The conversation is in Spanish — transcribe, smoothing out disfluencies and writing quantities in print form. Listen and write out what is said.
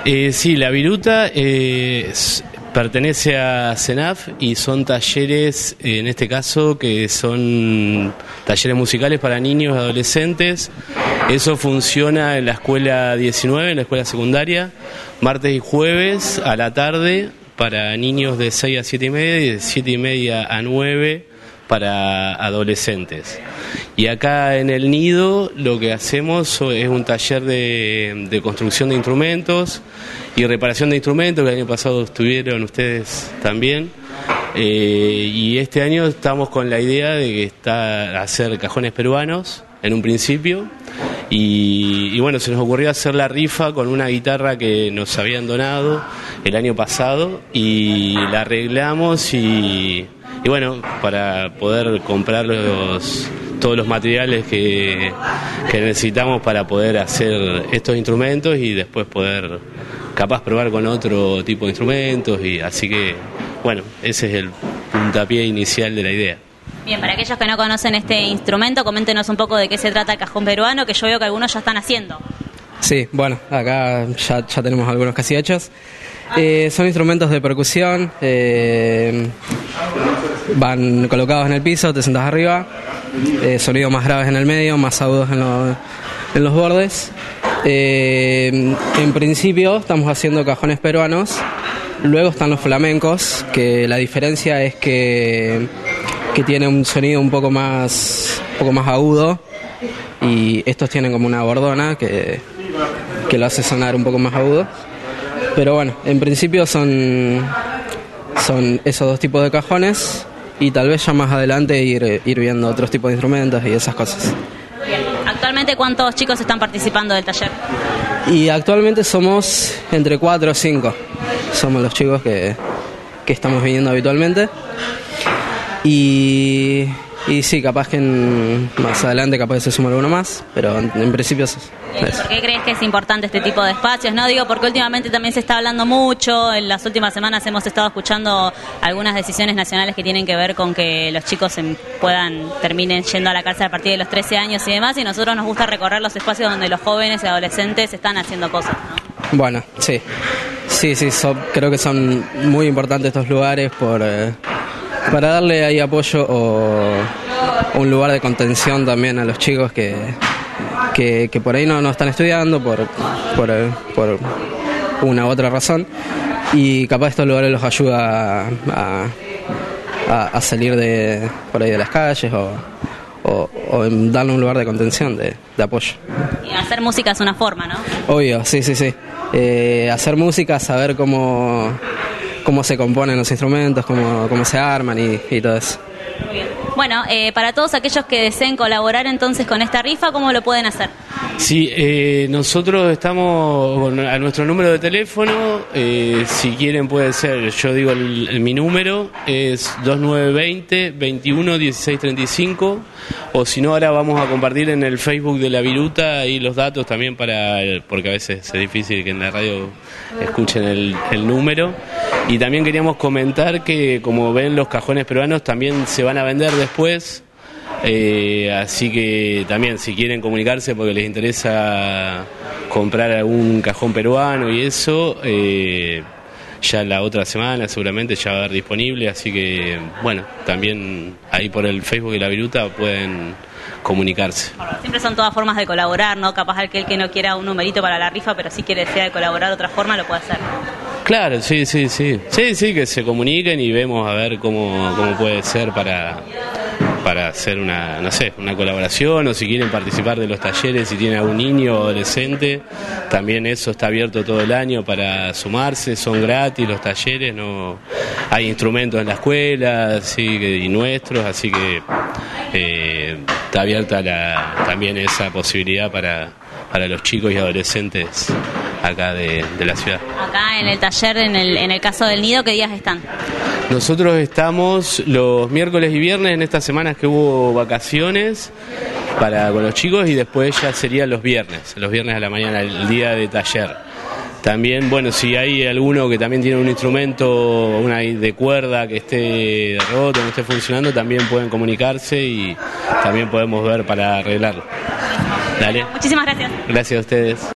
Sí, la Viruta pertenece a CENAF y son talleres, en este caso, que son talleres musicales para niños y adolescentes. Eso funciona en la escuela 19, en la escuela secundaria, martes y jueves a la tarde para niños de 6 a 7 y media y de 7 y media a 9 para adolescentes. Y acá en el Nido lo que hacemos es un taller de construcción de instrumentos y reparación de instrumentos, que el año pasado estuvieron ustedes también. Y este año estamos con la idea de hacer cajones peruanos en un principio. Y bueno, se nos ocurrió hacer la rifa con una guitarra que nos habían donado el año pasado y la arreglamos y bueno, para poder comprar todos los materiales que necesitamos para poder hacer estos instrumentos y después poder capaz probar con otro tipo de instrumentos, y así que bueno, ese es el puntapié inicial de la idea. Bien, para aquellos que no conocen este instrumento, coméntenos un poco de qué se trata el cajón peruano, que yo veo que algunos ya están haciendo. Sí, bueno, acá ya tenemos algunos casi hechos. Son instrumentos de percusión, van colocados en el piso, te sentás arriba, sonidos más graves en el medio, más agudos en los bordes. En principio estamos haciendo cajones peruanos, luego están los flamencos, que la diferencia es que tiene un sonido un poco más agudo, y estos tienen como una bordona que lo hace sonar un poco más agudo. Pero bueno, en principio son esos dos tipos de cajones, y tal vez ya más adelante ir viendo otros tipos de instrumentos y esas cosas. Bien. ¿Actualmente cuántos chicos están participando del taller? Y actualmente somos entre 4 o 5. Somos los chicos que estamos viniendo habitualmente. Y sí, capaz que más adelante capaz que se suma alguno más, pero en principio es. ¿Por qué crees que es importante este tipo de espacios? No digo porque últimamente también se está hablando mucho, en las últimas semanas hemos estado escuchando algunas decisiones nacionales que tienen que ver con que los chicos terminen yendo a la cárcel a partir de los 13 años y demás, y nosotros nos gusta recorrer los espacios donde los jóvenes y adolescentes están haciendo cosas, ¿no? Bueno, sí, creo que son muy importantes estos lugares para darle ahí apoyo o un lugar de contención también a los chicos que por ahí no están estudiando por una u otra razón, y capaz estos lugares los ayuda a salir por ahí de las calles o darle un lugar de contención, de apoyo. Y hacer música es una forma, ¿no? Obvio, sí. Hacer música, saber cómo se componen los instrumentos, cómo se arman y todo eso. Muy bien. Bueno, para todos aquellos que deseen colaborar entonces con esta rifa, ¿cómo lo pueden hacer? Sí, nosotros estamos a nuestro número de teléfono, si quieren puede ser, yo digo mi número es 2920-211635, o si no ahora vamos a compartir en el Facebook de La Viruta ahí los datos también porque a veces es difícil que en la radio escuchen el número. Y también queríamos comentar que, como ven, los cajones peruanos también se van a vender después, así que también si quieren comunicarse porque les interesa comprar algún cajón peruano y eso, ya la otra semana seguramente ya va a haber disponible, así que bueno, también ahí por el Facebook de La Viruta pueden comunicarse. Siempre son todas formas de colaborar, ¿no? Capaz aquel que no quiera un numerito para la rifa, pero sí quiere de colaborar de otra forma, lo puede hacer. Claro, sí, que se comuniquen y vemos a ver cómo puede ser para hacer una colaboración, o si quieren participar de los talleres, si tienen algún niño o adolescente, también eso está abierto todo el año para sumarse, son gratis los talleres, no hay instrumentos en la escuela, sí, y nuestros, así que está abierta también esa posibilidad para los chicos y adolescentes acá de la ciudad. Acá en el taller, en el caso del Nido, ¿qué días están? Nosotros estamos los miércoles y viernes en estas semanas que hubo vacaciones con los chicos, y después ya serían los viernes a la mañana, el día de taller. También, bueno, si hay alguno que también tiene un instrumento, una de cuerda que esté roto, no esté funcionando, también pueden comunicarse y también podemos ver para arreglarlo. Dale. Muchísimas gracias. Gracias a ustedes.